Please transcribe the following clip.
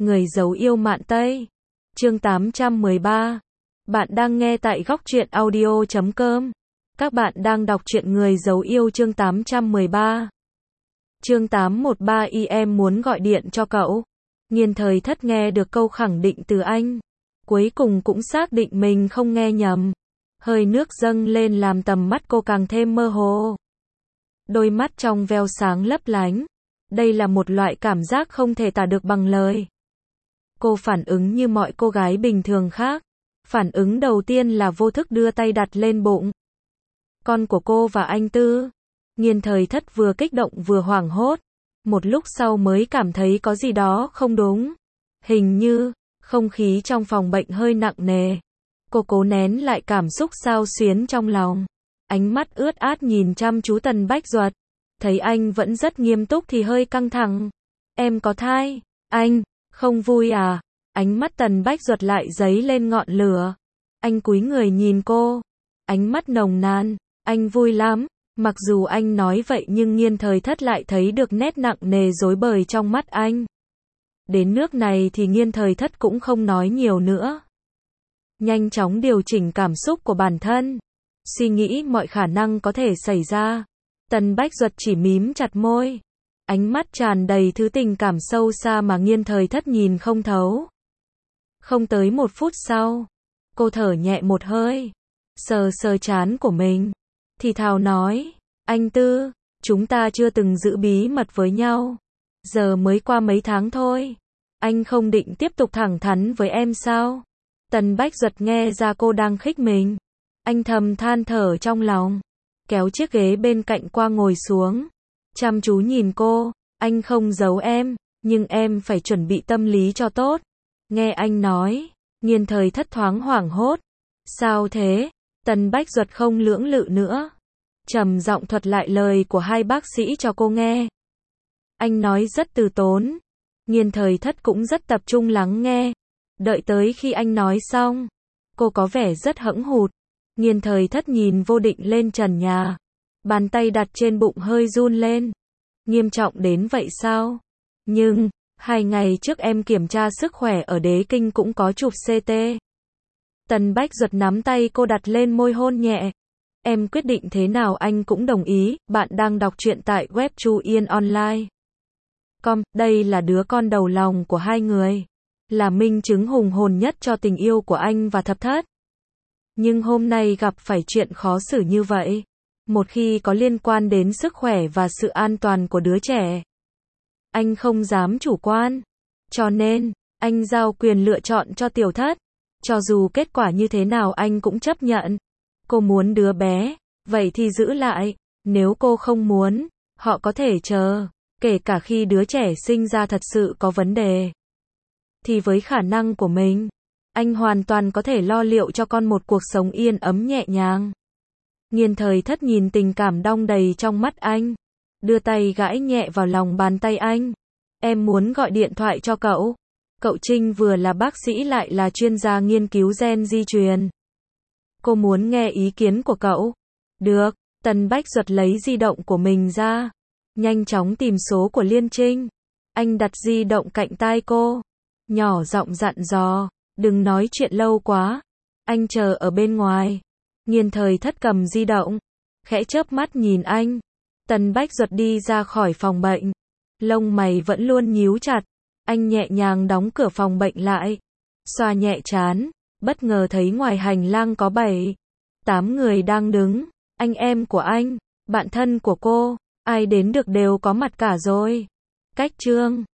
Người giấu yêu Mạn Tây. Chương 813. Bạn đang nghe tại góc truyện audio.com. Các bạn đang đọc truyện Người giấu yêu chương 813. Chương 813 em muốn gọi điện cho cậu. Nghiên Thời Thất nghe được câu khẳng định từ anh. Cuối cùng cũng xác định mình không nghe nhầm. Hơi nước dâng lên làm tầm mắt cô càng thêm mơ hồ. Đôi mắt trong veo sáng lấp lánh. Đây là một loại cảm giác không thể tả được bằng lời. Cô phản ứng như mọi cô gái bình thường khác. Phản ứng đầu tiên là vô thức đưa tay đặt lên bụng. Con của cô và anh Tư. Nghiên Thời Thất vừa kích động vừa hoảng hốt. Một lúc sau mới cảm thấy có gì đó không đúng. Hình như, không khí trong phòng bệnh hơi nặng nề. Cô cố nén lại cảm xúc xao xuyến trong lòng. Ánh mắt ướt át nhìn chăm chú Tần Bách Duật. Thấy anh vẫn rất nghiêm túc thì hơi căng thẳng. Em có thai, anh, không vui à? Ánh mắt Tần Bách Duật lại dấy lên ngọn lửa. Anh cúi người nhìn cô. Ánh mắt nồng nàn, anh vui lắm. Mặc dù anh nói vậy nhưng Nghiên Thời Thất lại thấy được nét nặng nề rối bời trong mắt anh. Đến nước này thì Nghiên Thời Thất cũng không nói nhiều nữa. Nhanh chóng điều chỉnh cảm xúc của bản thân. Suy nghĩ mọi khả năng có thể xảy ra. Tần Bách Duật chỉ mím chặt môi. Ánh mắt tràn đầy thứ tình cảm sâu xa mà Nghiên Thời Thất nhìn không thấu. Không tới một phút sau, cô thở nhẹ một hơi. Sờ sờ trán của mình. Thì thào nói, anh Tư, chúng ta chưa từng giữ bí mật với nhau. Giờ mới qua mấy tháng thôi. Anh không định tiếp tục thẳng thắn với em sao? Tần Bách Duật nghe ra cô đang khích mình. Anh thầm than thở trong lòng. Kéo chiếc ghế bên cạnh qua ngồi xuống. Chăm chú nhìn cô. Anh không giấu em, nhưng em phải chuẩn bị tâm lý cho tốt. Nghe anh nói, Nghiên Thời Thất thoáng hoảng hốt. Sao thế? Tần Bách Duật không lưỡng lự nữa. Trầm giọng thuật lại lời của hai bác sĩ cho cô nghe. Anh nói rất từ tốn. Nghiên Thời Thất cũng rất tập trung lắng nghe. Đợi tới khi anh nói xong, cô có vẻ rất hẫng hụt. Nghiên Thời Thất nhìn vô định lên trần nhà. Bàn tay đặt trên bụng hơi run lên. Nghiêm trọng đến vậy sao? Nhưng, 2 ngày trước em kiểm tra sức khỏe ở Đế Kinh cũng có chụp CT. Tần Bách Duật nắm tay cô đặt lên môi hôn nhẹ. Em quyết định thế nào anh cũng đồng ý. Bạn đang đọc truyện tại web chuyenonline.com. Đây là đứa con đầu lòng của hai người. Là minh chứng hùng hồn nhất cho tình yêu của anh và Thập Thất. Nhưng hôm nay gặp phải chuyện khó xử như vậy. Một khi có liên quan đến sức khỏe và sự an toàn của đứa trẻ. Anh không dám chủ quan. Cho nên, anh giao quyền lựa chọn cho Tiểu Thất. Cho dù kết quả như thế nào anh cũng chấp nhận. Cô muốn đứa bé, vậy thì giữ lại. Nếu cô không muốn, họ có thể chờ. Kể cả khi đứa trẻ sinh ra thật sự có vấn đề. Thì với khả năng của mình, anh hoàn toàn có thể lo liệu cho con một cuộc sống yên ấm nhẹ nhàng. Nghiên Thời Thất nhìn tình cảm đong đầy trong mắt anh. Đưa tay gãi nhẹ vào lòng bàn tay anh. Em muốn gọi điện thoại cho cậu. Cậu Trinh vừa là bác sĩ lại là chuyên gia nghiên cứu gen di truyền. Cô muốn nghe ý kiến của cậu. Được, Tần Bách Duật lấy di động của mình ra. Nhanh chóng tìm số của Liên Trinh. Anh đặt di động cạnh tai cô. Nhỏ giọng dặn dò, đừng nói chuyện lâu quá. Anh chờ ở bên ngoài. Nghiên Thời Thất cầm di động. Khẽ chớp mắt nhìn anh. Tần Bách Duật đi ra khỏi phòng bệnh. Lông mày vẫn luôn nhíu chặt. Anh nhẹ nhàng đóng cửa phòng bệnh lại. Xoa nhẹ trán. Bất ngờ thấy ngoài hành lang có 7-8 người đang đứng. Anh em của anh, bạn thân của cô, ai đến được đều có mặt cả rồi. Cách Trương,